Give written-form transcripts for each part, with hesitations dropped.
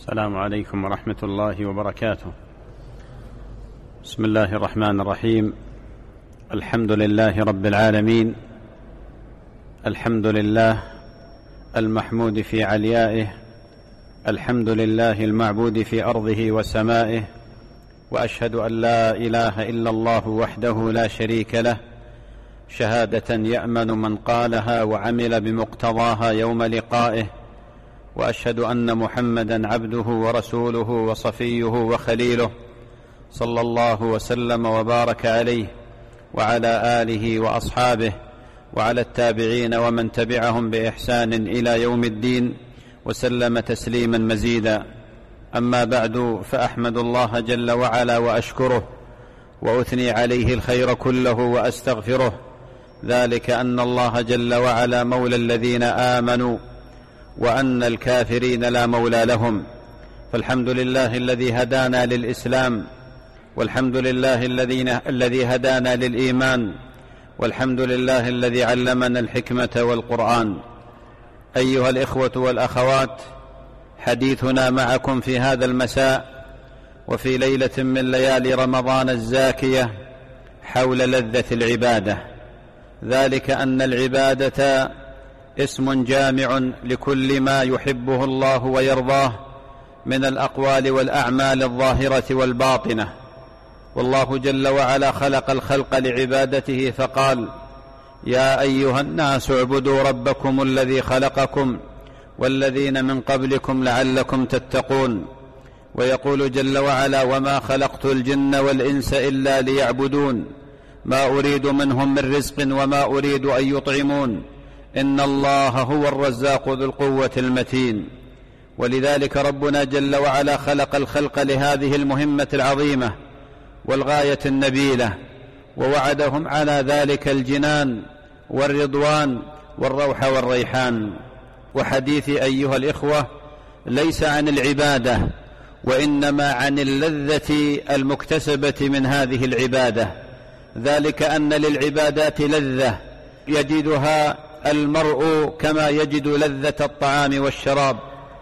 السلام عليكم ورحمة الله وبركاته. بسم الله الرحمن الرحيم. الحمد لله رب العالمين، الحمد لله المحمود في عليائه، الحمد لله المعبود في أرضه وسمائه، وأشهد أن لا إله إلا الله وحده لا شريك له، شهادة يأمن من قالها وعمل بمقتضاها يوم لقائه، وأشهد أن محمدا عبده ورسوله وصفيه وخليله، صلى الله وسلم وبارك عليه وعلى آله وأصحابه وعلى التابعين ومن تبعهم بإحسان إلى يوم الدين، وسلم تسليما مزيدا. أما بعد، فأحمد الله جل وعلا وأشكره وأثني عليه الخير كله وأستغفره، ذلك أن الله جل وعلا مولى الذين آمنوا وأن الكافرين لا مولى لهم. فالحمد لله الذي هدانا للإسلام، والحمد لله الذي هدانا للإيمان، والحمد لله الذي علمنا الحكمة والقرآن. أيها الإخوة والأخوات، حديثنا معكم في هذا المساء وفي ليلة من ليالي رمضان الزاكية حول لذة العبادة، ذلك أن العبادة اسم جامع لكل ما يحبه الله ويرضاه من الأقوال والأعمال الظاهرة والباطنة. والله جل وعلا خلق الخلق لعبادته فقال: يا أيها الناس اعبدوا ربكم الذي خلقكم والذين من قبلكم لعلكم تتقون. ويقول جل وعلا: وما خلقت الجن والإنس إلا ليعبدون ما أريد منهم من رزق وما أريد أن يطعمون إن الله هو الرزاق ذو القوة المتين. ولذلك ربنا جل وعلا خلق الخلق لهذه المهمة العظيمة والغاية النبيلة، ووعدهم على ذلك الجنان والرضوان والروح والريحان. وحديثي أيها الإخوة ليس عن العبادة، وإنما عن اللذة المكتسبة من هذه العبادة، ذلك أن للعبادات لذة يجدها المرء كما يجد لذة الطعام والشراب.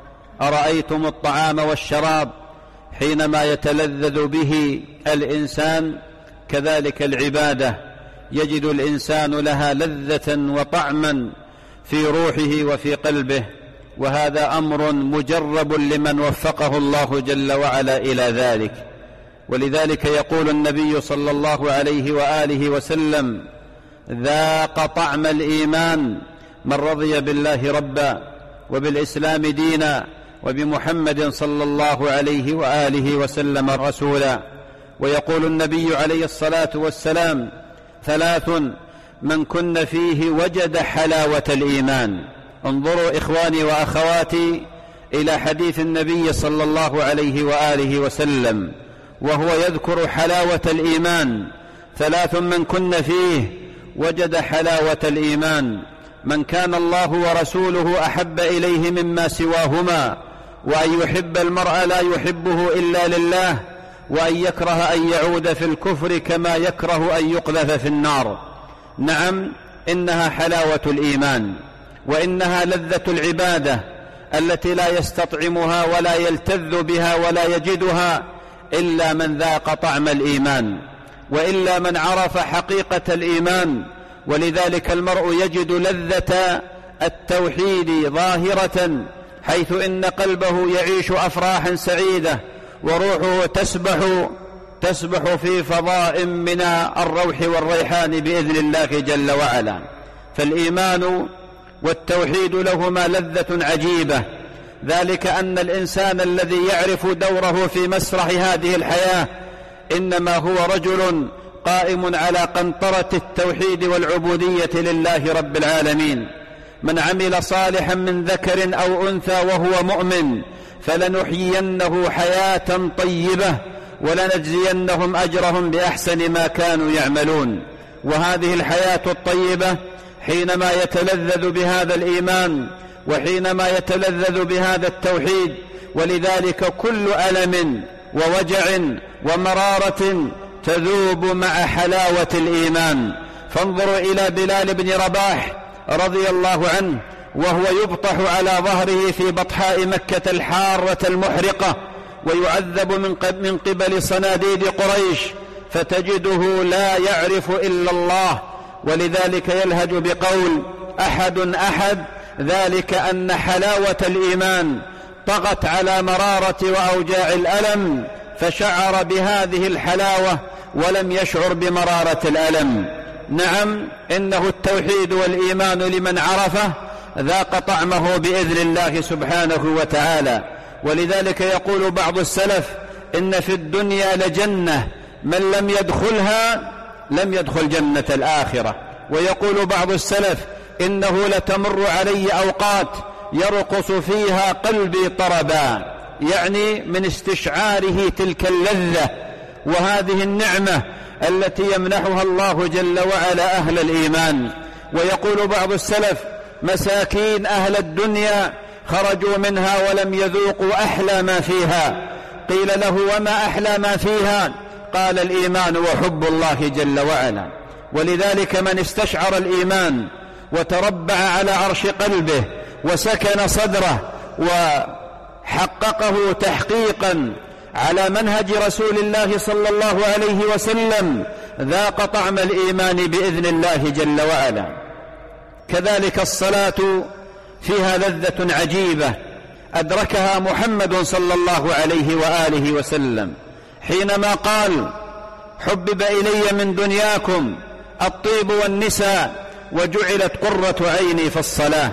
أرأيتم الطعام والشراب حينما يتلذذ به الإنسان، كذلك العبادة يجد الإنسان لها لذة وطعما في روحه وفي قلبه، وهذا أمر مجرب لمن وفقه الله جل وعلا إلى ذلك. ولذلك يقول النبي صلى الله عليه وآله وسلم: ذاق طعم الإيمان من رضي بالله ربا وبالإسلام دينا وبمحمد صلى الله عليه وآله وسلم رسولا. ويقول النبي عليه الصلاة والسلام: ثلاث من كن فيه وجد حلاوة الإيمان. انظروا إخواني وأخواتي إلى حديث النبي صلى الله عليه وآله وسلم وهو يذكر حلاوة الإيمان: ثلاث من كن فيه وجد حلاوة الإيمان: من كان الله ورسوله أحب إليه مما سواهما، وأن يحب المرء لا يحبه إلا لله، وأن يكره أن يعود في الكفر كما يكره أن يقذف في النار. نعم، إنها حلاوة الإيمان، وإنها لذة العبادة التي لا يستطعمها ولا يلتذ بها ولا يجدها إلا من ذاق طعم الإيمان، وإلا من عرف حقيقة الإيمان. ولذلك المرء يجد لذة التوحيد ظاهرة، حيث إن قلبه يعيش أفراحا سعيدة، وروحه تسبح في فضاء من الروح والريحان بإذن الله جل وعلا. فالإيمان والتوحيد لهما لذة عجيبة، ذلك أن الإنسان الذي يعرف دوره في مسرح هذه الحياة إنما هو رجل قائم على قنطرة التوحيد والعبودية لله رب العالمين. من عمل صالحا من ذكر أو أنثى وهو مؤمن فلنحيينه حياة طيبة ولنجزينهم أجرهم بأحسن ما كانوا يعملون. وهذه الحياة الطيبة حينما يتلذذ بهذا الإيمان وحينما يتلذذ بهذا التوحيد. ولذلك كل ألم ووجع ومرارة تذوب مع حلاوة الإيمان. فانظروا إلى بلال بن رباح رضي الله عنه وهو يبطح على ظهره في بطحاء مكة الحارة المحرقة، ويعذب من قبل صناديد قريش، فتجده لا يعرف إلا الله، ولذلك يلهج بقول أحد أحد، ذلك أن حلاوة الإيمان طغت على مرارة وأوجاع الألم، فشعر بهذه الحلاوة ولم يشعر بمرارة الألم. نعم، إنه التوحيد والإيمان لمن عرفه ذاق طعمه بإذن الله سبحانه وتعالى. ولذلك يقول بعض السلف: إن في الدنيا لجنة من لم يدخلها لم يدخل جنة الآخرة. ويقول بعض السلف: إنه لتمر علي أوقات يرقص فيها قلبي طربا، يعني من استشعاره تلك اللذة وهذه النعمة التي يمنحها الله جل وعلا أهل الإيمان. ويقول بعض السلف: مساكين أهل الدنيا خرجوا منها ولم يذوقوا أحلى ما فيها. قيل له: وما أحلى ما فيها؟ قال: الإيمان وحب الله جل وعلا. ولذلك من استشعر الإيمان وتربع على عرش قلبه وسكن صدره وحققه تحقيقا على منهج رسول الله صلى الله عليه وسلم، ذاق طعم الإيمان بإذن الله جل وعلا. كذلك الصلاة فيها لذة عجيبة أدركها محمد صلى الله عليه وآله وسلم حينما قال: حبب إلي من دنياكم الطيب والنساء وجعلت قرة عيني في الصلاة.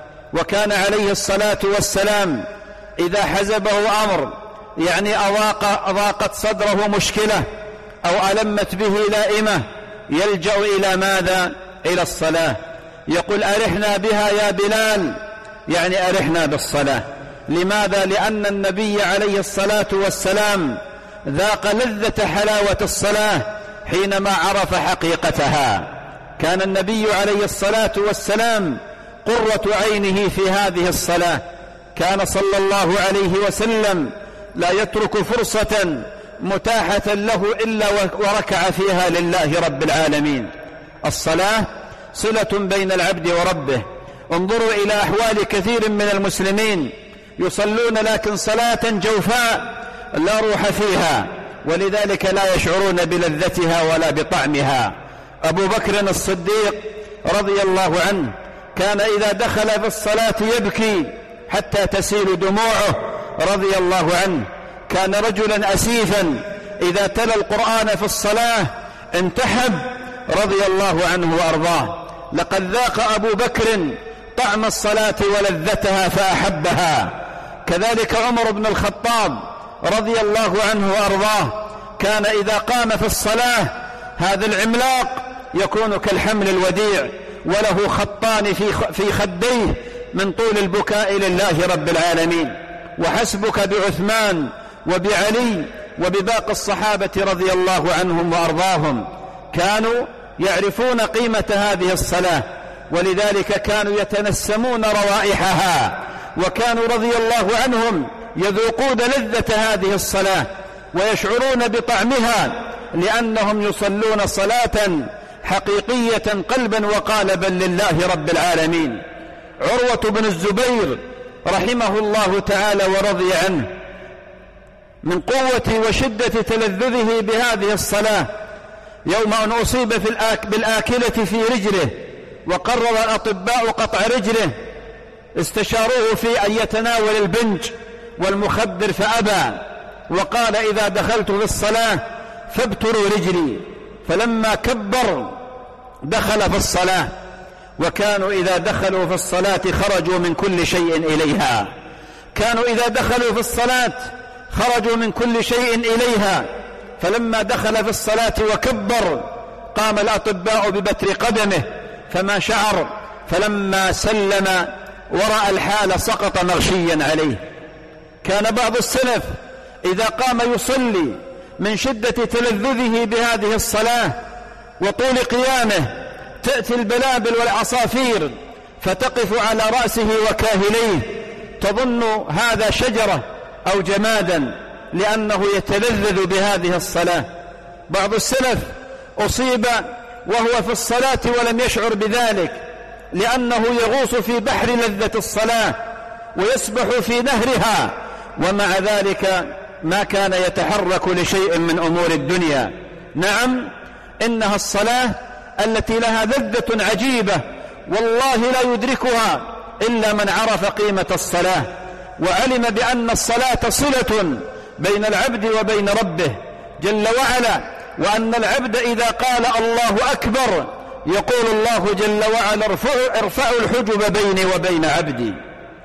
وكان عليه الصلاة والسلام إذا حزبه أمر، يعني أضاقت صدره مشكلة أو ألمت به لائمة، يلجأ إلى ماذا؟ إلى الصلاة. يقول: أرحنا بها يا بلال، يعني أرحنا بالصلاة. لماذا؟ لأن النبي عليه الصلاة والسلام ذاق لذة حلاوة الصلاة حينما عرف حقيقتها. كان النبي عليه الصلاة والسلام قرة عينه في هذه الصلاة. كان صلى الله عليه وسلم لا يترك فرصة متاحة له إلا وركع فيها لله رب العالمين. الصلاة صلة بين العبد وربه. انظروا إلى أحوال كثير من المسلمين، يصلون لكن صلاة جوفاء لا روح فيها، ولذلك لا يشعرون بلذتها ولا بطعمها. أبو بكر الصديق رضي الله عنه كان إذا دخل في الصلاة يبكي حتى تسيل دموعه رضي الله عنه. كان رجلا أسيفا إذا تلا القرآن في الصلاة انتحب رضي الله عنه وأرضاه. لقد ذاق أبو بكر طعم الصلاة ولذتها فأحبها. كذلك عمر بن الخطاب رضي الله عنه وأرضاه كان إذا قام في الصلاة هذا العملاق يكون كالحمل الوديع، وله خطان في خديه من طول البكاء لله رب العالمين. وحسبك بعثمان وبعلي وبباقي الصحابة رضي الله عنهم وأرضاهم، كانوا يعرفون قيمة هذه الصلاة، ولذلك كانوا يتنسمون روائحها، وكانوا رضي الله عنهم يذوقون لذة هذه الصلاة ويشعرون بطعمها، لأنهم يصلون صلاة حقيقية قلبا وقالبا لله رب العالمين. عروة بن الزبير رحمه الله تعالى ورضي عنه، من قوة وشدة تلذذه بهذه الصلاة، يوم أن أصيب بالآكلة في رجله وقرر الأطباء قطع رجله، استشاروه في أن يتناول البنج والمخدر فأبى، وقال: إذا دخلت في الصلاة فابتروا رجلي. فلما كبر دخل في الصلاة، وكانوا إذا دخلوا في الصلاة خرجوا من كل شيء إليها. كانوا إذا دخلوا في الصلاة خرجوا من كل شيء إليها. فلما دخل في الصلاة وكبر قام الأطباء ببتر قدمه فما شعر، فلما سلم ورأى الحال سقط مغشيا عليه. كان بعض السلف إذا قام يصلي من شدة تلذذه بهذه الصلاة وطول قيامه تأتي البلابل والعصافير فتقف على رأسه وكاهليه، تظن هذا شجرة أو جمادا، لأنه يتلذذ بهذه الصلاة. بعض السلف أصيب وهو في الصلاة ولم يشعر بذلك، لأنه يغوص في بحر لذة الصلاة ويسبح في نهرها، ومع ذلك ما كان يتحرك لشيء من أمور الدنيا. نعم، إنها الصلاة التي لها لذة عجيبة والله لا يدركها إلا من عرف قيمة الصلاة وعلم بأن الصلاة صلة بين العبد وبين ربه جل وعلا، وأن العبد إذا قال الله أكبر يقول الله جل وعلا ارفعوا الحجب بيني وبين عبدي.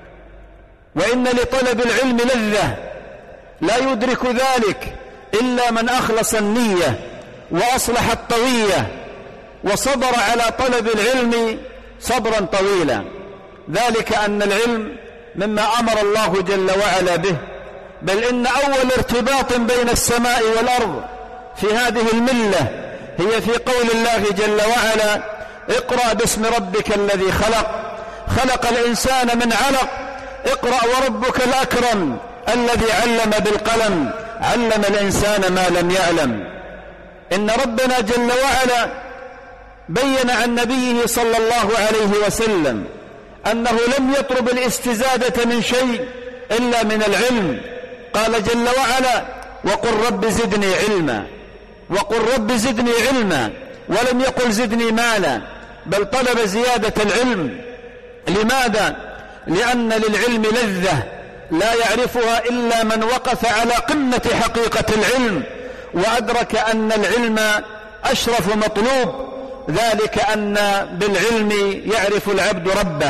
وإن لطلب العلم لذة لا يدرك ذلك إلا من أخلص النية وأصلح الطوية وصبر على طلب العلم صبرا طويلا. ذلك أن العلم مما أمر الله جل وعلا به، بل إن أول ارتباط بين السماء والأرض في هذه الملة هي في قول الله جل وعلا اقرأ باسم ربك الذي خلق، خلق الإنسان من علق، اقرأ وربك الأكرم الذي علم بالقلم، علم الإنسان ما لم يعلم. إن ربنا جل وعلا بين عن نبيه صلى الله عليه وسلم أنه لم يطلب الاستزادة من شيء إلا من العلم. قال جل وعلا وقل رب زدني علما، وقل رب زدني علما، ولم يقل زدني مالا، بل طلب زيادة العلم. لماذا؟ لأن للعلم لذة لا يعرفها إلا من وقف على قمة حقيقة العلم وأدرك أن العلم أشرف مطلوب. ذلك أن بالعلم يعرف العبد ربه،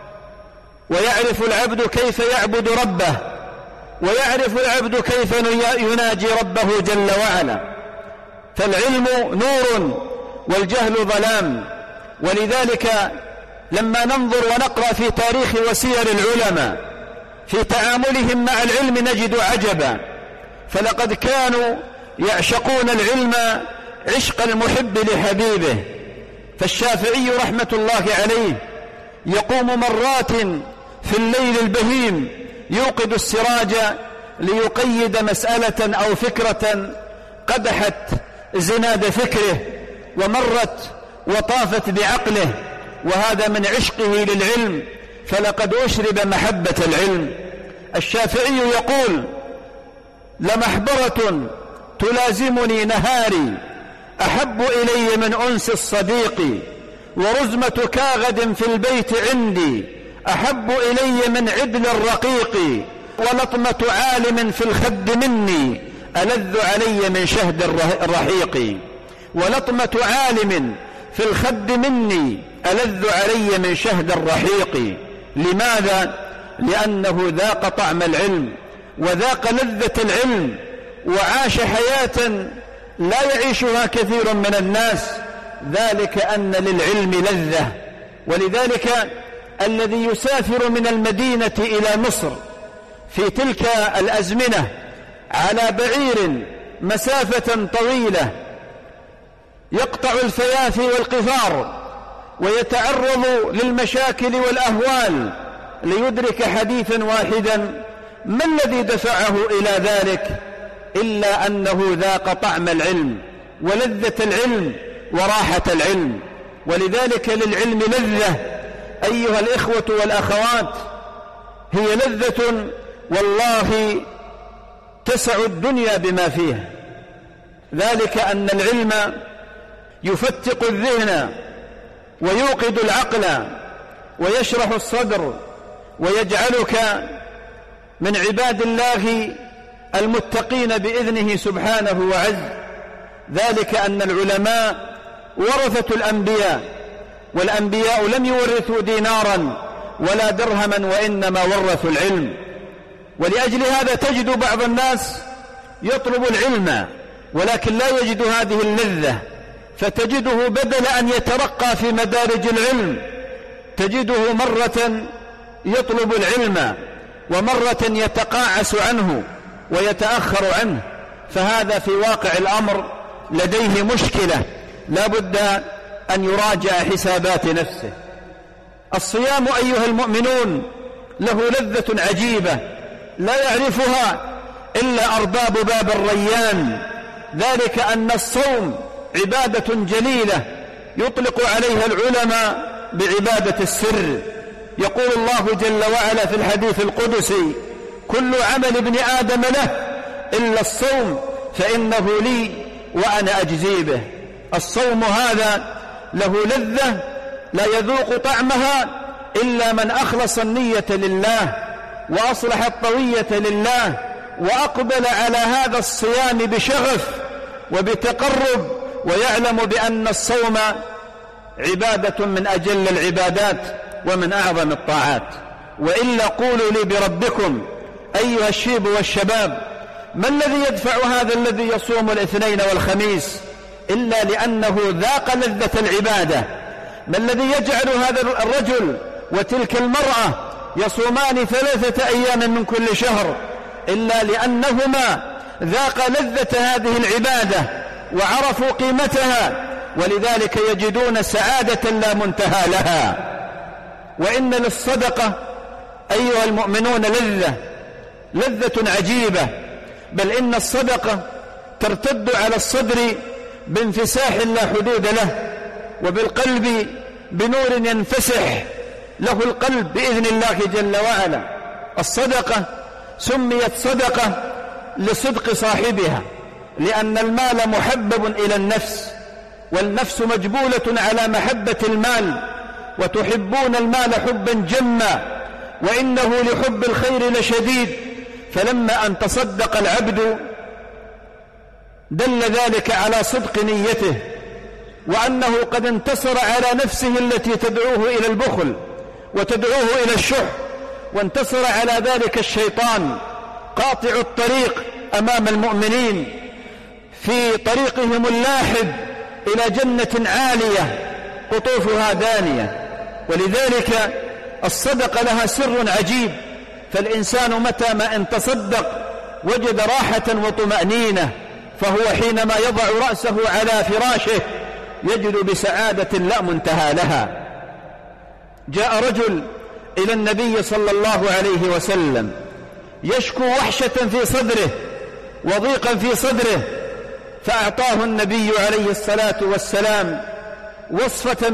ويعرف العبد كيف يعبد ربه، ويعرف العبد كيف يناجي ربه جل وعلا. فالعلم نور والجهل ظلام. ولذلك لما ننظر ونقرأ في تاريخ وسير العلماء في تعاملهم مع العلم نجد عجبا، فلقد كانوا يعشقون العلم عشق المحب لحبيبه. فالشافعي رحمة الله عليه يقوم مرات في الليل البهيم يوقد السراج ليقيد مسألة أو فكرة قدحت زناد فكره ومرت وطافت بعقله، وهذا من عشقه للعلم، فلقد أشرب محبة العلم. الشافعي يقول لمحبرة تلازمني نهاري أحب إلي من أنس الصديق، ورزمة كاغد في البيت عندي أحب إلي من عدل الرقيق، ولطمة عالم في الخد مني ألذ علي من شهد الرحيق. ولطمة عالم في الخد مني ألذ علي من شهد الرحيق. لماذا؟ لأنه ذاق طعم العلم وذاق لذة العلم وعاش حياة لا يعيشها كثير من الناس. ذلك أن للعلم لذة. ولذلك الذي يسافر من المدينة إلى مصر في تلك الأزمنة على بعير مسافة طويلة يقطع الفيافي والقفار ويتعرض للمشاكل والأهوال ليدرك حديثا واحدا، ما الذي دفعه إلى ذلك إلا أنه ذاق طعم العلم ولذة العلم وراحة العلم. ولذلك للعلم لذة أيها الإخوة والأخوات، هي لذة والله تسع الدنيا بما فيها. ذلك أن العلم يفتق الذهن ويوقد العقل ويشرح الصدر ويجعلك من عباد الله المتقين بإذنه سبحانه وعز. ذلك أن العلماء ورثة الأنبياء، والأنبياء لم يورثوا دينارا ولا درهما وإنما ورثوا العلم. ولأجل هذا تجد بعض الناس يطلب العلم ولكن لا يجد هذه اللذة، فتجده بدل أن يترقى في مدارج العلم تجده مرة يطلب العلم ومرة يتقاعس عنه ويتأخر عنه. فهذا في واقع الأمر لديه مشكلة لا بد أن يراجع حسابات نفسه. الصيام أيها المؤمنون له لذة عجيبة لا يعرفها إلا أرباب باب الريان. ذلك أن الصوم عبادة جليلة يطلق عليها العلماء بعبادة السر. يقول الله جل وعلا في الحديث القدسي: كل عمل ابن آدم له إلا الصوم فإنه لي وأنا أجزي به. الصوم هذا له لذة لا يذوق طعمها إلا من أخلص النية لله وأصلح الطوية لله وأقبل على هذا الصيام بشغف وبتقرب، ويعلم بأن الصوم عبادة من أجل العبادات ومن أعظم الطاعات. وإلا قولوا لي بربكم أيها الشيب والشباب، ما الذي يدفع هذا الذي يصوم الاثنين والخميس إلا لأنه ذاق لذة العبادة؟ ما الذي يجعل هذا الرجل وتلك المرأة يصومان 3 أيام من كل شهر إلا لأنهما ذاق لذة هذه العبادة وعرفوا قيمتها، ولذلك يجدون سعادة لا منتهى لها. وإن للصدقة أيها المؤمنون لذة عجيبة، بل إن الصدقة ترتد على الصدر بانفساح لا حدود له، وبالقلب بنور ينفسح له القلب بإذن الله جل وعلا. الصدقة سميت صدقة لصدق صاحبها، لأن المال محبب إلى النفس، والنفس مجبولة على محبة المال، وتحبون المال حبا جما، وإنه لحب الخير لشديد. فلما أن تصدق العبد دل ذلك على صدق نيته، وأنه قد انتصر على نفسه التي تدعوه إلى البخل وتدعوه إلى الشح، وانتصر على ذلك الشيطان قاطع الطريق أمام المؤمنين في طريقهم اللاحب إلى جنة عالية قطوفها دانية. ولذلك الصدقة لها سر عجيب، فالإنسان متى ما ان تصدق وجد راحة وطمأنينة، فهو حينما يضع رأسه على فراشه يجد بسعادة لا منتهى لها. جاء رجل إلى النبي صلى الله عليه وسلم يشكو وحشة في صدره وضيقا في صدره، فأعطاه النبي عليه الصلاة والسلام وصفة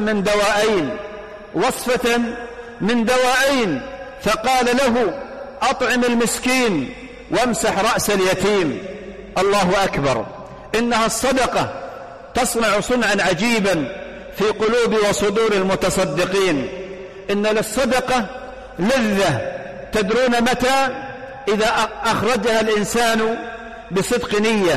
من دواءين، فقال له: أطعم المسكين وامسح رأس اليتيم. الله أكبر! إنها الصدقة تصنع صنعا عجيبا في قلوب وصدور المتصدقين. إن للصدقة لذة، تدرون متى؟ إذا أخرجها الإنسان بصدق نية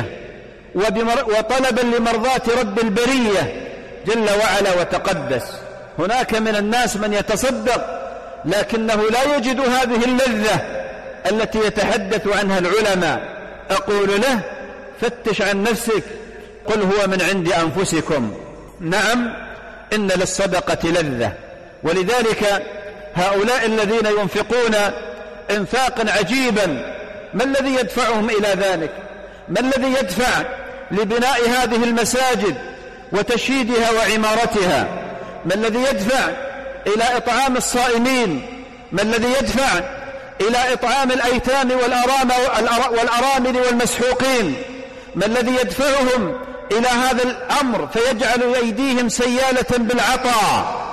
وطلبا لمرضاة رب البرية جل وعلا وتقدس. هناك من الناس من يتصدق لكنه لا يجد هذه اللذة التي يتحدث عنها العلماء. أقول له: فتش عن نفسك، قل هو من عند أنفسكم. نعم، إن للصدقة لذة. ولذلك هؤلاء الذين ينفقون انفاقا عجيبا، ما الذي يدفعهم إلى ذلك؟ ما الذي يدفع لبناء هذه المساجد وتشييدها وعمارتها؟ ما الذي يدفع إلى إطعام الصائمين؟ ما الذي يدفع إلى إطعام الأيتام والأرامل والمسحوقين؟ ما الذي يدفعهم إلى هذا الأمر فيجعل أيديهم سيالة بالعطاء؟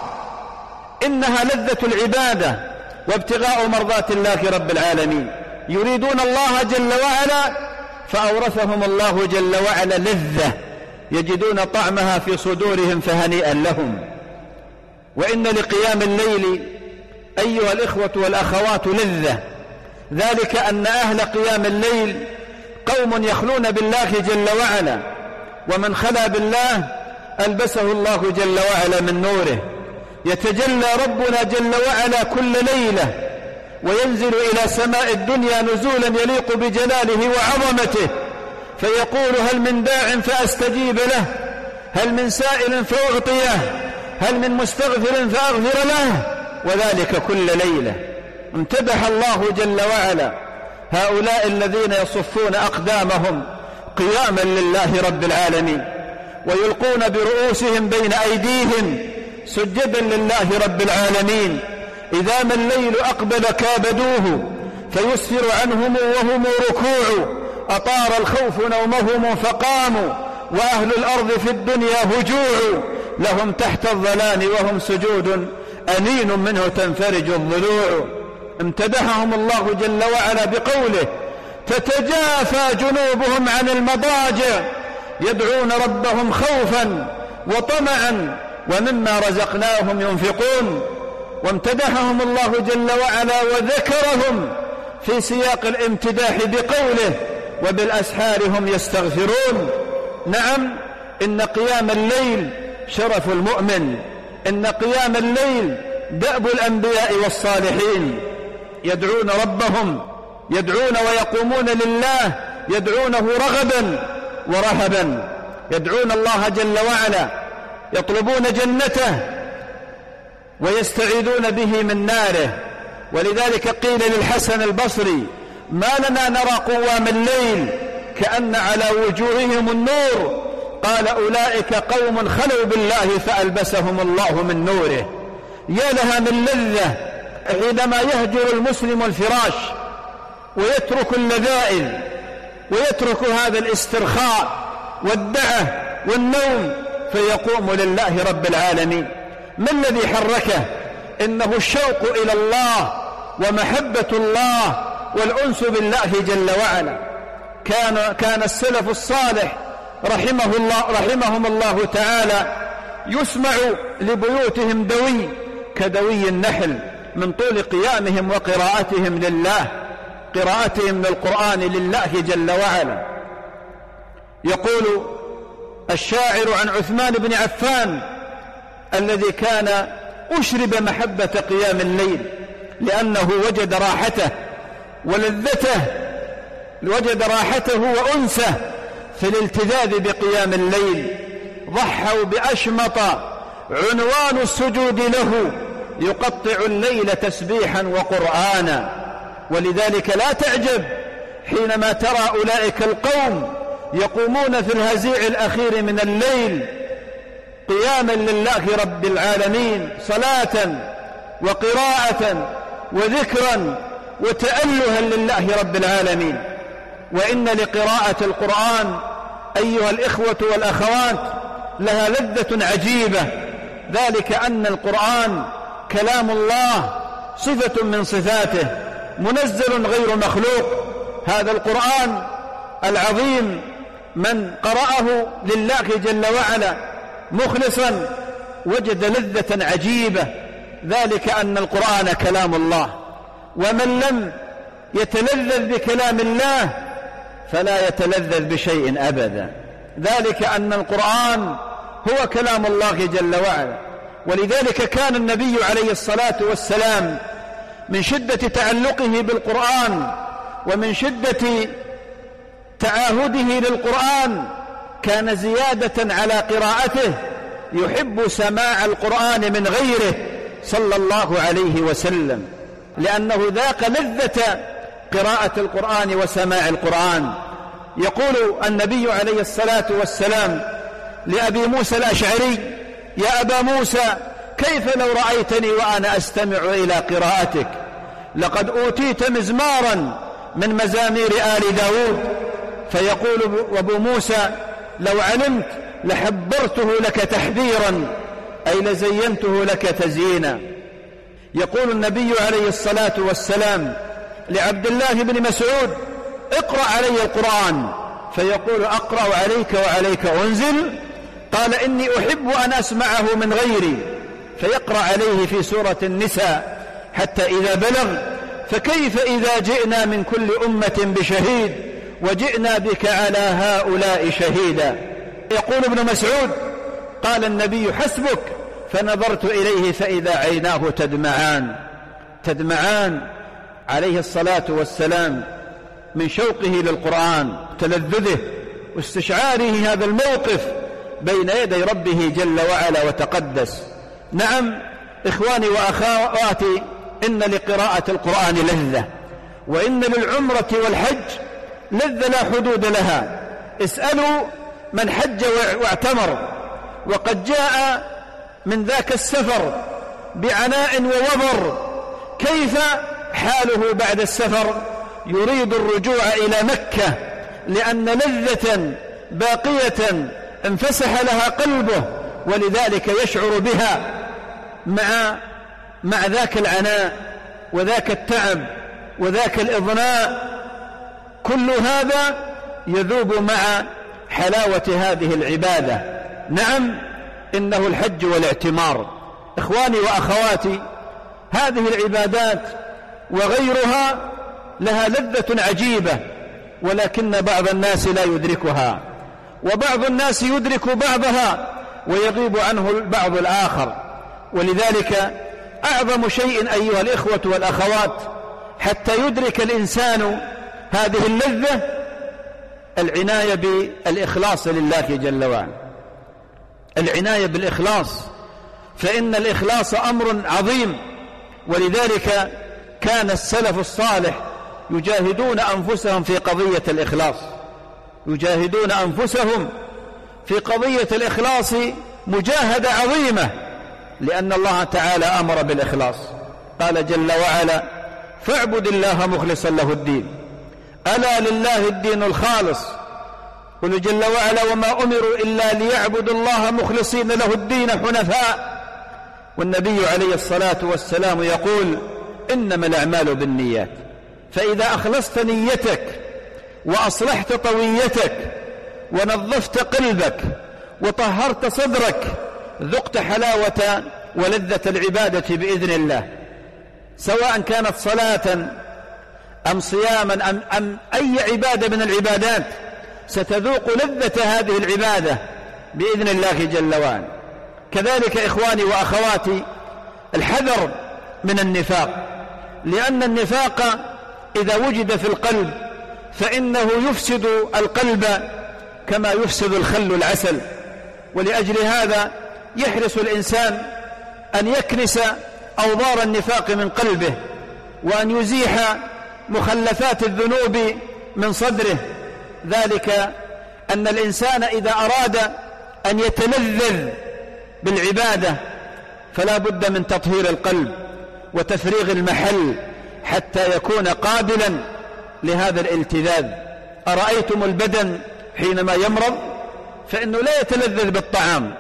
إنها لذة العبادة وابتغاء مرضات الله رب العالمين. يريدون الله جل وعلا فأورثهم الله جل وعلا لذة يجدون طعمها في صدورهم، فهنيئا لهم. وإن لقيام الليل أيها الإخوة والأخوات لذة، ذلك أن أهل قيام الليل قوم يخلون بالله جل وعلا، ومن خلا بالله ألبسه الله جل وعلا من نوره. يتجلى ربنا جل وعلا كل ليلة وينزل إلى سماء الدنيا نزولا يليق بجلاله وعظمته، فيقول: هل من داع فأستجيب له، هل من سائل فأعطيه، هل من مستغفر فأغفر له، وذلك كل ليلة. امتدح الله جل وعلا هؤلاء الذين يصفون أقدامهم قياما لله رب العالمين، ويلقون برؤوسهم بين أيديهم سجدا لله رب العالمين. إذا ما الليل أقبل كابدوه فيسفر عنهم وهم ركوع، أطار الخوف نومهم فقاموا، وأهل الأرض في الدنيا هجوع، لهم تحت الظلال وهم سجود أنين منه تنفرج الضلوع. امتدحهم الله جل وعلا بقوله: تتجافى جنوبهم عن المضاجع يدعون ربهم خوفا وطمعا ومما رزقناهم ينفقون. وامتدحهم الله جل وعلا وذكرهم في سياق الامتداح بقوله: وبالأسحار هم يستغفرون. نعم، إن قيام الليل شرف المؤمن، إن قيام الليل دأب الأنبياء والصالحين، يدعون ربهم، يدعون ويقومون لله، يدعونه رغبا ورهبا، يدعون الله جل وعلا، يطلبون جنته ويستعيذون به من ناره. ولذلك قيل للحسن البصري: ما لنا نرى قوام الليل كأن على وجوههم النور؟ قال: أولئك قوم خلوا بالله فألبسهم الله من نوره. يا لها من لذة حينما يهجر المسلم الفراش ويترك اللذائذ ويترك هذا الاسترخاء والدعة والنوم فيقوم لله رب العالمين. ما الذي حركه؟ إنه الشوق إلى الله ومحبة الله والأنس بالله جل وعلا. كان السلف الصالح رحمهم الله تعالى يسمع لبيوتهم دوي كدوي النحل من طول قيامهم وقراءتهم لله، قراءتهم للقرآن لله جل وعلا. يقول الشاعر عن عثمان بن عفان الذي كان أشرب محبة قيام الليل لأنه وجد راحته ولذته، وجد راحته وأنسه في الالتذاذ بقيام الليل. ضحوا بأشمط عنوان السجود له يقطع الليل تسبيحا وقرآنا. ولذلك لا تعجب حينما ترى أولئك القوم يقومون في الهزيع الأخير من الليل قياما لله رب العالمين، صلاة وقراءة وذكرا وتألها لله رب العالمين. وإن لقراءة القرآن أيها الإخوة والأخوات لها لذة عجيبة، ذلك أن القرآن كلام الله، صفة من صفاته، منزل غير مخلوق. هذا القرآن العظيم من قرأه لله جل وعلا مخلصا وجد لذة عجيبة، ذلك أن القرآن كلام الله. ومن لم يتلذذ بكلام الله فلا يتلذذ بشيء أبدا، ذلك أن القرآن هو كلام الله جل وعلا. ولذلك كان النبي عليه الصلاة والسلام من شدة تعلقه بالقرآن ومن شدة تعاهده للقرآن كان زيادة على قراءته يحب سماع القرآن من غيره صلى الله عليه وسلم، لأنه ذاق لذة قراءة القرآن وسماع القرآن. يقول النبي عليه الصلاة والسلام لأبي موسى الأشعري: يا أبا موسى، كيف لو رأيتني وأنا أستمع إلى قراءتك؟ لقد أوتيت مزمارا من مزامير آل داود. فيقول أبو موسى: لو علمت لحبرته لك تحبيرا، أي لزينته لك تزيينا. يقول النبي عليه الصلاة والسلام لعبد الله بن مسعود: اقرأ علي القرآن. فيقول: أقرأ عليك وعليك أنزل؟ قال: إني أحب أن أسمعه من غيري. فيقرأ عليه في سورة النساء حتى إذا بلغ: فكيف إذا جئنا من كل أمة بشهيد وجئنا بك على هؤلاء شهيدا. يقول ابن مسعود: قال النبي: حسبك. فنظرت إليه فإذا عيناه تدمعان عليه الصلاة والسلام من شوقه للقرآن، تلذذه واستشعاره هذا الموقف بين يدي ربه جل وعلا وتقدس. نعم إخواني وأخواتي، إن لقراءة القرآن لذة، وإن للعمرة والحج لذة لا حدود لها. اسألوا من حج واعتمر وقد جاء من ذاك السفر بعناء ووبر، كيف حاله بعد السفر؟ يريد الرجوع إلى مكة لأن لذة باقية انفسح لها قلبه، ولذلك يشعر بها مع مع ذاك العناء وذاك التعب وذاك الإضناء، كل هذا يذوب مع حلاوة هذه العبادة. نعم، إنه الحج والاعتمار. إخواني وأخواتي، هذه العبادات وغيرها لها لذة عجيبة، ولكن بعض الناس لا يدركها، وبعض الناس يدرك بعضها ويغيب عنه البعض الآخر. ولذلك أعظم شيء أيها الإخوة والأخوات حتى يدرك الإنسان هذه اللذة العناية بالإخلاص لله جل وعلا، العناية بالإخلاص، فإن الإخلاص أمر عظيم. ولذلك كان السلف الصالح يجاهدون أنفسهم في قضية الإخلاص، يجاهدون أنفسهم في قضية الإخلاص مجاهدة عظيمة، لأن الله تعالى أمر بالإخلاص. قال جل وعلا: فاعبد الله مخلصا له الدين، ألا لله الدين الخالص. قل جل وعلا: وما أمروا إلا ليعبدوا الله مخلصين له الدين حنفاء. والنبي عليه الصلاة والسلام يقول: إنما الأعمال بالنيات، فإذا أخلصت نيتك وأصلحت طويتك ونظفت قلبك وطهرت صدرك ذقت حلاوة ولذة العبادة بإذن الله، سواء كانت صلاة أم صياما أم أي عبادة من العبادات، ستذوق لذة هذه العبادة بإذن الله جل وعلا. كذلك إخواني وأخواتي، الحذر من النفاق، لأن النفاق إذا وجد في القلب فإنه يفسد القلب كما يفسد الخل العسل. ولأجل هذا يحرص الإنسان أن يكنس أوضار النفاق من قلبه، وأن يزيح مخلفات الذنوب من صدره. ذلك أن الإنسان إذا أراد أن يتلذذ بالعبادة فلا بد من تطهير القلب وتفريغ المحل حتى يكون قابلا لهذا الالتذاذ. أرأيتم البدن حينما يمرض فإنه لا يتلذذ بالطعام.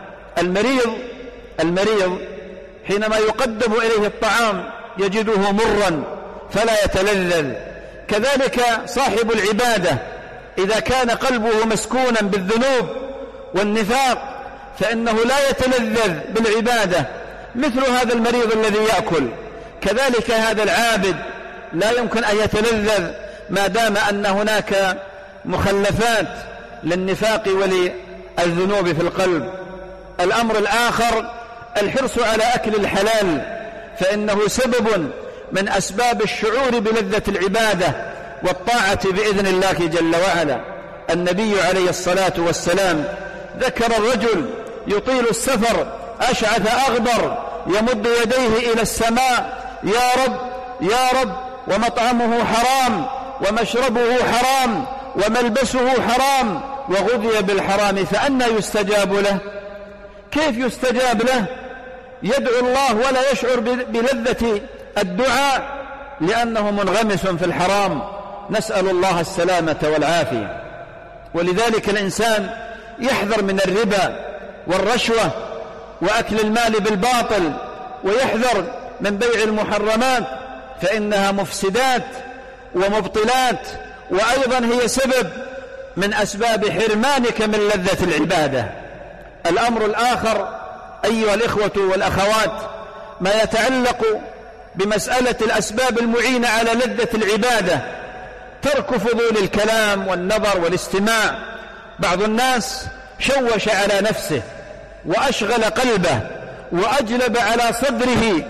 المريض حينما يقدم إليه الطعام يجده مرا فلا يتلذذ. كذلك صاحب العبادة إذا كان قلبه مسكونا بالذنوب والنفاق فإنه لا يتلذذ بالعبادة مثل هذا المريض الذي يأكل. كذلك هذا العابد لا يمكن أن يتلذذ ما دام أن هناك مخلفات للنفاق وللذنوب في القلب. الأمر الآخر الحرص على أكل الحلال، فإنه سبب من أسباب الشعور بلذة العبادة والطاعة بإذن الله جل وعلا. النبي عليه الصلاة والسلام ذكر الرجل يطيل السفر أشعث أغبر يمد يديه إلى السماء: يا رب يا رب، ومطعمه حرام ومشربه حرام وملبسه حرام وغذي بالحرام، فأنى يستجاب له؟ كيف يستجاب له؟ يدعو الله ولا يشعر بلذة الدعاء لأنه منغمس في الحرام. نسأل الله السلامة والعافية. ولذلك الإنسان يحذر من الربا والرشوة وأكل المال بالباطل، ويحذر من بيع المحرمات، فإنها مفسدات ومبطلات، وأيضا هي سبب من أسباب حرمانك من لذة العبادة. الأمر الآخر أيها الإخوة والأخوات ما يتعلق بمسألة الأسباب المعينة على لذة العبادة: ترك فضول الكلام والنظر والاستماع. بعض الناس شوش على نفسه وأشغل قلبه وأجلب على صدره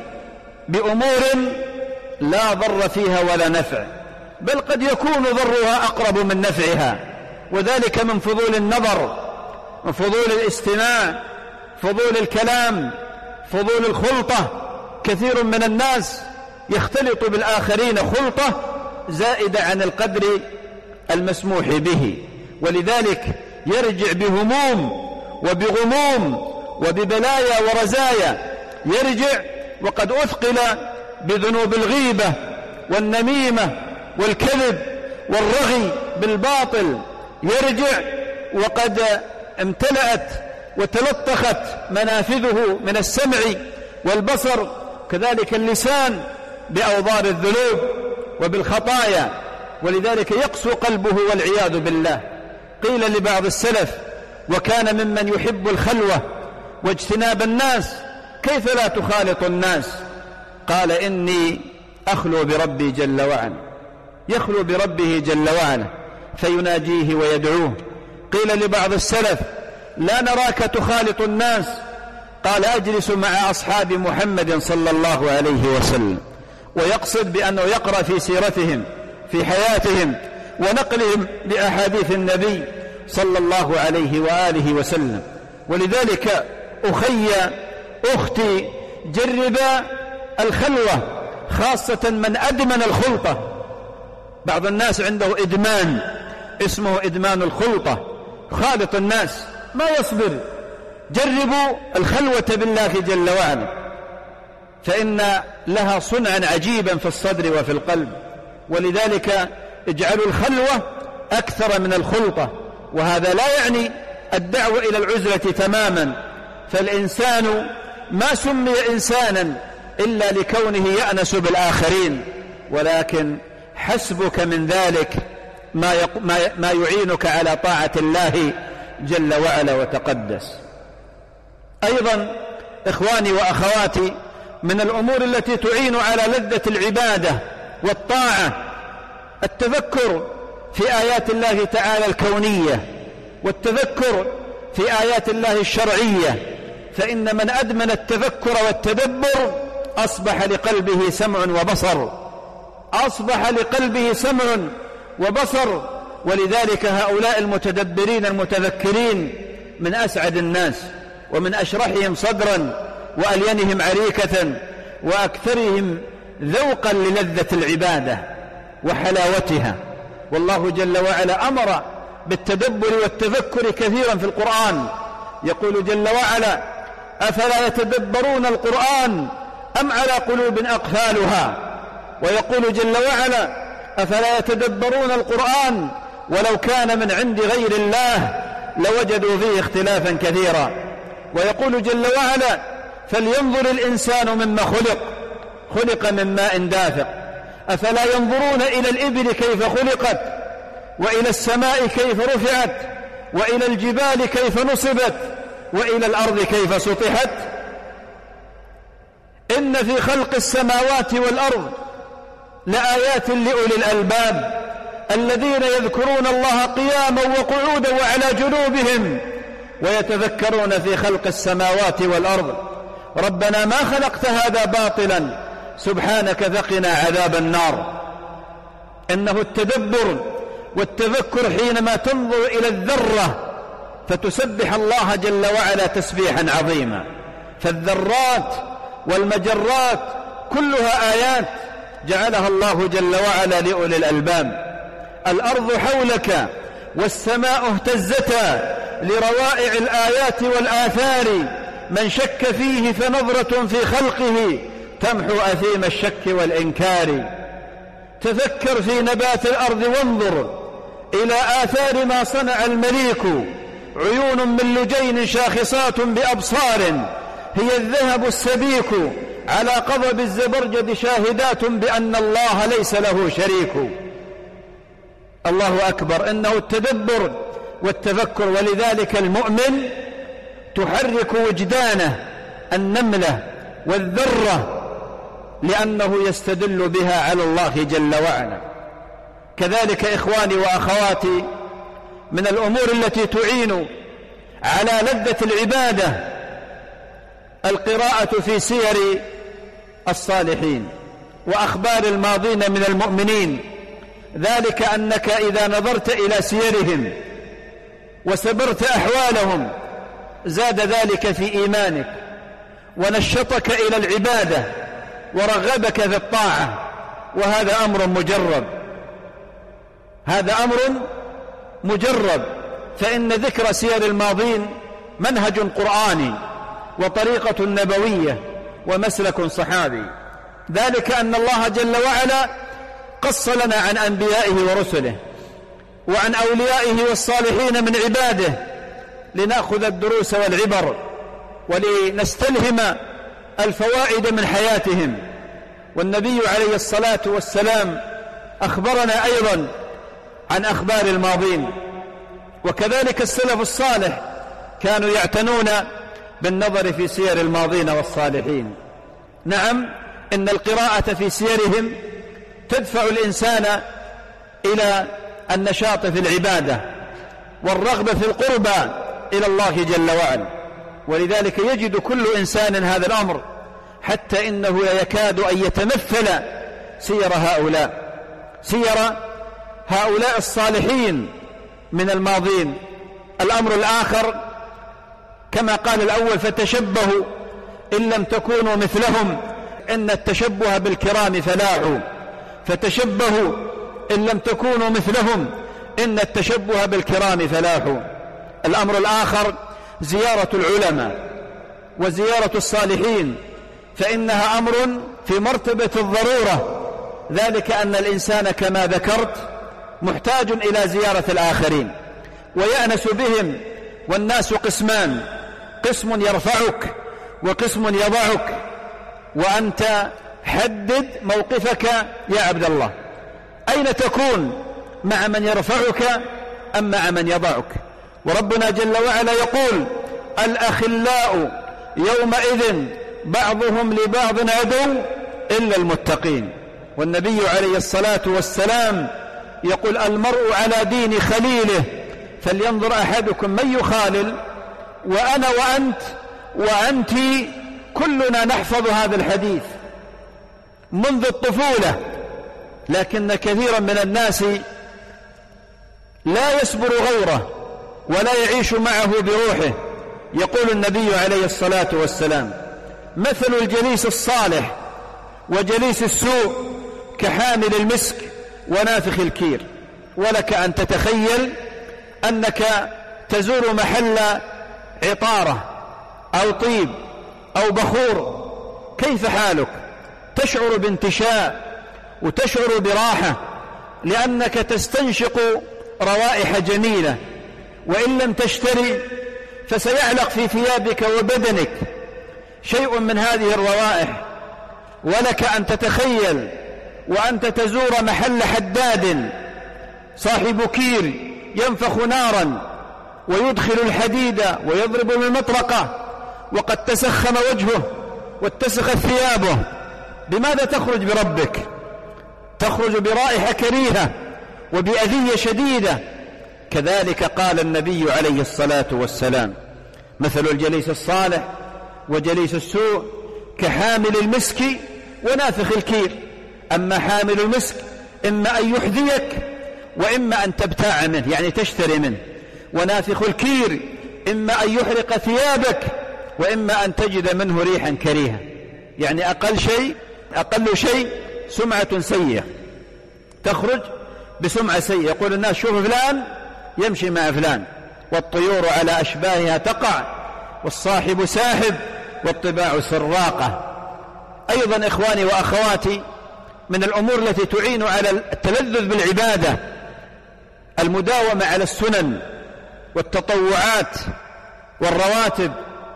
بأمور لا ضر فيها ولا نفع، بل قد يكون ضرها أقرب من نفعها، وذلك من فضول النظر، من فضول الاستماع، فضول الكلام، فضول الخلطة. كثير من الناس يختلط بالآخرين خلطة زائدة عن القدر المسموح به، ولذلك يرجع بهموم وبغموم وببلايا ورزايا، يرجع وقد أثقل بذنوب الغيبة والنميمة والكذب والرغي بالباطل، يرجع وقد امتلأت وتلطخت منافذه من السمع والبصر وكذلك اللسان بأوضار الذنوب وبالخطايا، ولذلك يقسو قلبه والعياذ بالله. قيل لبعض السلف وكان ممن يحب الخلوة واجتناب الناس: كيف لا تخالط الناس؟ قال: إني أخلو بربي جل وعلا. يخلو بربه جل وعلا فيناجيه ويدعوه. قيل لبعض السلف: لا نراك تخالط الناس. قال: أجلس مع أصحاب محمد صلى الله عليه وسلم. ويقصد بأنه يقرأ في سيرتهم في حياتهم ونقلهم لأحاديث النبي صلى الله عليه وآله وسلم. ولذلك أخي أختي جربا الخلوة، خاصة من أدمن الخلطة. بعض الناس عنده إدمان اسمه إدمان الخلطة، خالط الناس ما يصبر. جربوا الخلوة بالله جل وعلا، فإن لها صنعا عجيبا في الصدر وفي القلب. ولذلك اجعلوا الخلوة أكثر من الخلطة. وهذا لا يعني الدعوة إلى العزلة تماما، فالإنسان ما سمي إنسانا إلا لكونه يأنس بالآخرين، ولكن حسبك من ذلك ما يعينك على طاعة الله جل وعلا وتقدس. أيضا إخواني وأخواتي، من الأمور التي تعين على لذة العبادة والطاعة التذكر في آيات الله تعالى الكونية، والتذكر في آيات الله الشرعية. فإن من أدمن التذكر والتدبر أصبح لقلبه سمع وبصر، أصبح لقلبه سمع وبصر. ولذلك هؤلاء المتدبرين المتذكرين من أسعد الناس، ومن أشرحهم صدرا، وألينهم عريكة، وأكثرهم ذوقا للذة العبادة وحلاوتها. والله جل وعلا أمر بالتدبر والتذكر كثيرا في القرآن. يقول جل وعلا: أفلا يتدبرون القرآن أم على قلوب أقفالها؟ ويقول جل وعلا: أفلا يتدبرون القرآن ولو كان من عند غير الله لوجدوا فيه اختلافا كثيرا. ويقول جل وعلا: فلينظر الإنسان مما خلق من ماء دافق. أفلا ينظرون إلى الإبل كيف خلقت، وإلى السماء كيف رفعت، وإلى الجبال كيف نصبت، وإلى الأرض كيف سطحت. إن في خلق السماوات والأرض لآيات لأولي الألباب الذين يذكرون الله قياما وقعودا وعلى جنوبهم ويتذكرون في خلق السماوات والأرض ربنا ما خلقت هذا باطلا سبحانك فقنا عذاب النار. إنه التدبر والتذكر حينما تنظر إلى الذرة فتسبح الله جل وعلا تسبيحا عظيما. فالذرات والمجرات كلها آيات جعلها الله جل وعلا لأولي الألباب. الأرض حولك والسماء اهتزتا لروائع الآيات والآثار، من شك فيه فنظرة في خلقه تمحو أثيم الشك والإنكار. تذكر في نبات الأرض وانظر إلى آثار ما صنع المليك، عيون من لجين شاخصات بأبصار، هي الذهب السبيك على قضب الزبرجد شاهدات بأن الله ليس له شريك. الله أكبر. إنه التدبر والتذكر. ولذلك المؤمن تحرك وجدانه النملة والذرة لأنه يستدل بها على الله جل وعلا. كذلك إخواني وأخواتي من الأمور التي تعين على لذة العبادة القراءة في سير الصالحين وأخبار الماضين من المؤمنين. ذلك أنك إذا نظرت إلى سيرهم وسبرت أحوالهم زاد ذلك في إيمانك ونشطك إلى العبادة ورغبك في الطاعة. وهذا أمر مجرب، هذا أمر مجرب. فإن ذكر سير الماضين منهج قرآني وطريقة نبوية ومسلك صحابي. ذلك أن الله جل وعلا قص لنا عن أنبيائه ورسله وعن أوليائه والصالحين من عباده لنأخذ الدروس والعبر ولنستلهم الفوائد من حياتهم. والنبي عليه الصلاة والسلام أخبرنا أيضا عن أخبار الماضين، وكذلك السلف الصالح كانوا يعتنون بالنظر في سير الماضين والصالحين. نعم، إن القراءة في سيرهم تدفع الإنسان إلى النشاط في العبادة والرغبة في القربى إلى الله جل وعلا، ولذلك يجد كل إنسان هذا الأمر، حتى إنه لا يكاد أن يتمثل سير هؤلاء الصالحين من الماضين. الأمر الآخر كما قال الأول: فتشبهوا إن لم تكونوا مثلهم إن التشبه بالكرام فلاح. فتشبهوا إن لم تكونوا مثلهم إن التشبه بالكرام فلاح. الأمر الآخر زيارة العلماء وزيارة الصالحين، فإنها أمر في مرتبة الضرورة، ذلك أن الإنسان كما ذكرت محتاج إلى زيارة الآخرين ويأنس بهم. والناس قسمان: قسم يرفعك وقسم يضعك، وأنت حدد موقفك يا عبد الله، أين تكون؟ مع من يرفعك أم مع من يضعك؟ وربنا جل وعلا يقول: الأخلاء يومئذ بعضهم لبعض عدو إلا المتقين. والنبي عليه الصلاة والسلام يقول: المرء على دين خليله فلينظر أحدكم من يخالل. وأنا وأنت وأنت كلنا نحفظ هذا الحديث منذ الطفولة، لكن كثيرا من الناس لا يصبر غيره ولا يعيش معه بروحه. يقول النبي عليه الصلاة والسلام: مثل الجليس الصالح وجليس السوء كحامل المسك ونافخ الكير. ولك أن تتخيل أنك تزور محل عطارة أو طيب أو بخور، كيف حالك؟ تشعر بانتشاء وتشعر براحة، لأنك تستنشق روائح جميلة، وإن لم تشتري فسيعلق في ثيابك وبدنك شيء من هذه الروائح. ولك أن تتخيل وأنت تزور محل حداد صاحب كير ينفخ نارا ويدخل الحديد ويضرب بالمطرقة وقد تسخن وجهه واتسخت ثيابه. بماذا تخرج بربك؟ تخرج برائحة كريهة وبأذية شديدة. كذلك قال النبي عليه الصلاة والسلام: مثل الجليس الصالح وجليس السوء كحامل المسك ونافخ الكير. أما حامل المسك إما أن يحذيك وإما أن تبتاع منه، يعني تشتري منه. ونافخ الكير إما أن يحرق ثيابك وإما أن تجد منه ريحا كريهة، يعني أقل شيء سمعة سيئة، تخرج بسمعة سيئة. يقول الناس: شوف فلان يمشي مع فلان، والطيور على أشباهها تقع، والصاحب ساحب، والطباع سراقة. أيضا إخواني وأخواتي، من الأمور التي تعين على التلذذ بالعبادة المداومة على السنن والتطوعات والرواتب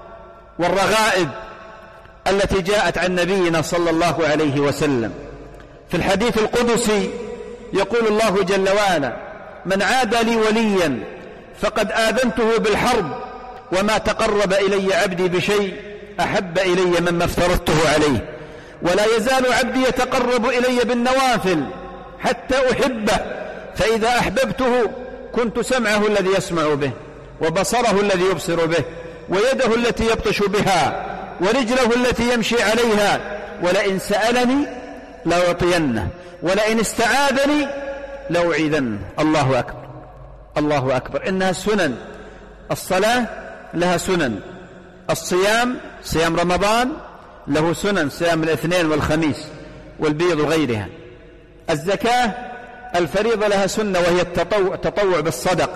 والرغائب التي جاءت عن نبينا صلى الله عليه وسلم. في الحديث القدسي يقول الله جل وعلا: من عاد لي وليا فقد آذنته بالحرب، وما تقرب إلي عبدي بشيء أحب إلي مما افترضته عليه، ولا يزال عبدي يتقرب إلي بالنوافل حتى أحبه، فإذا أحببته كنت سمعه الذي يسمع به، وبصره الذي يبصر به، ويده التي يبطش بها، ورجله التي يمشي عليها، ولئن سألني لأعطينه، ولئن استعاذني لأعيذنه. الله أكبر، الله أكبر. إنها السنن. الصلاة لها سنن، الصيام، صيام رمضان له سنن، صيام الاثنين والخميس والبيض وغيرها. الزكاة الفريضة لها سنة وهي التطوع بالصدق.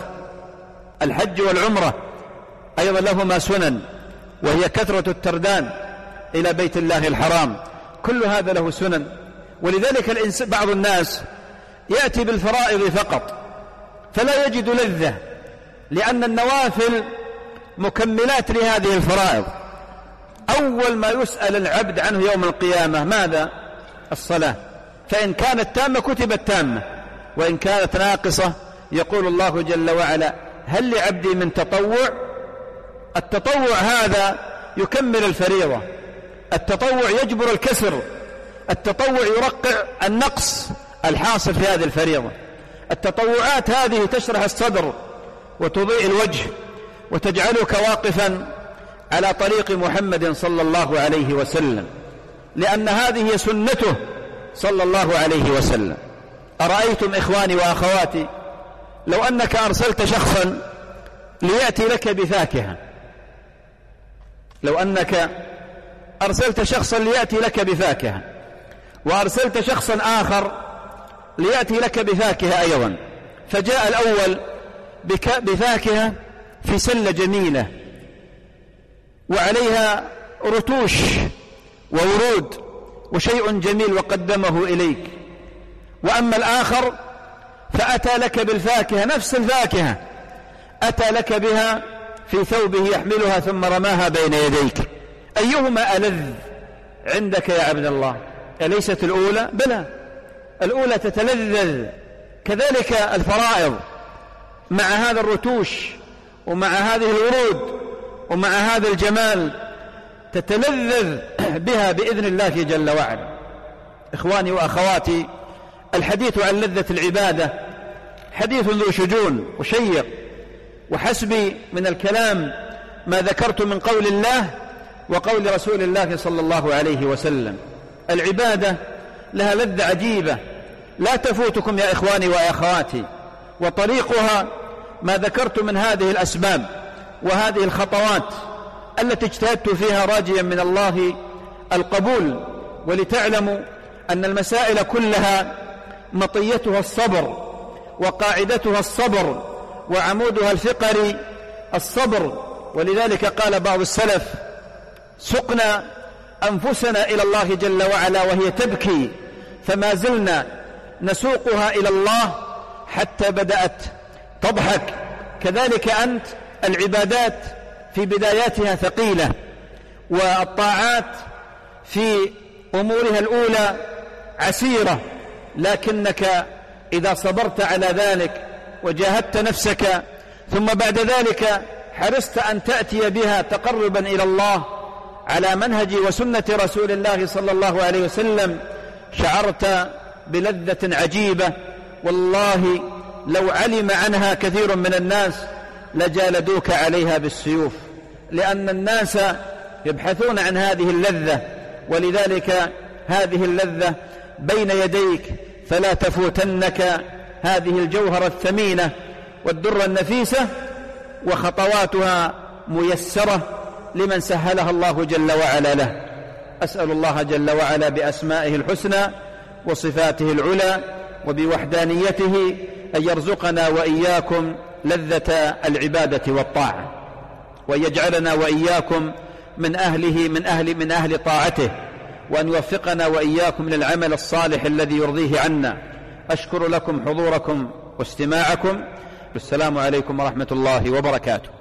الحج والعمرة أيضا لهما سنن وهي كثرة التردان إلى بيت الله الحرام، كل هذا له سنن. ولذلك بعض الناس يأتي بالفرائض فقط فلا يجد لذة، لأن النوافل مكملات لهذه الفرائض. أول ما يسأل العبد عنه يوم القيامة ماذا؟ الصلاة. فإن كانت تامة كتبت تامة، وإن كانت ناقصة يقول الله جل وعلا: هل لعبدي من تطوع؟ التطوع هذا يكمل الفريضة، التطوع يجبر الكسر، التطوع يرقع النقص الحاصل في هذه الفريضة. التطوعات هذه تشرح الصدر وتضيء الوجه وتجعلك واقفا على طريق محمد صلى الله عليه وسلم، لأن هذه سنته صلى الله عليه وسلم. أرأيتم إخواني وأخواتي لو أنك أرسلت شخصا ليأتي لك بفاكهة، لو أنك أرسلت شخصا ليأتي لك بفاكهة وأرسلت شخصا آخر ليأتي لك بفاكهة أيضا، فجاء الأول بفاكهة في سلة جميلة وعليها رتوش وورود وشيء جميل وقدمه إليك، وأما الآخر فأتى لك بالفاكهة نفس الفاكهة، أتى لك بها في ثوبه يحملها ثم رماها بين يديك، أيهما ألذ عندك يا عبد الله؟ أليست الأولى؟ بلى، الأولى تتلذذ. كذلك الفرائض مع هذا الرتوش ومع هذه الورود ومع هذا الجمال تتلذذ بها بإذن الله جل وعلا. إخواني وأخواتي، الحديث عن لذة العبادة حديث ذو شجون وشيق، وحسبي من الكلام ما ذكرت من قول الله وقول رسول الله صلى الله عليه وسلم. العبادة لها لذة عجيبة لا تفوتكم يا إخواني وأخواتي، وطريقها ما ذكرت من هذه الأسباب وهذه الخطوات التي اجتهدت فيها راجيا من الله القبول. ولتعلموا أن المسائل كلها مطيتها الصبر وقاعدتها الصبر وعمودها الفقري الصبر. ولذلك قال بعض السلف: سقنا أنفسنا إلى الله جل وعلا وهي تبكي فما زلنا نسوقها إلى الله حتى بدأت تضحك. كذلك أنت، العبادات في بداياتها ثقيلة، والطاعات في أمورها الأولى عسيرة، لكنك إذا صبرت على ذلك وجاهدت نفسك ثم بعد ذلك حرصت أن تأتي بها تقربا إلى الله على منهج وسنة رسول الله صلى الله عليه وسلم، شعرت بلذة عجيبة. والله لو علم عنها كثير من الناس لجالدوك عليها بالسيوف، لأن الناس يبحثون عن هذه اللذة، ولذلك هذه اللذة بين يديك، فلا تفوتنك هذه الجوهرة الثمينة والدرة النفيسة، وخطواتها ميسرة لمن سهلها الله جل وعلا له. أسأل الله جل وعلا بأسمائه الحسنى وصفاته العلى وبوحدانيته أن يرزقنا وإياكم لذة العبادة والطاعة، وأن يجعلنا وإياكم من أهل طاعته، وأن يوفقنا وإياكم للعمل الصالح الذي يرضيه عنا. أشكر لكم حضوركم واستماعكم. والسلام عليكم ورحمة الله وبركاته.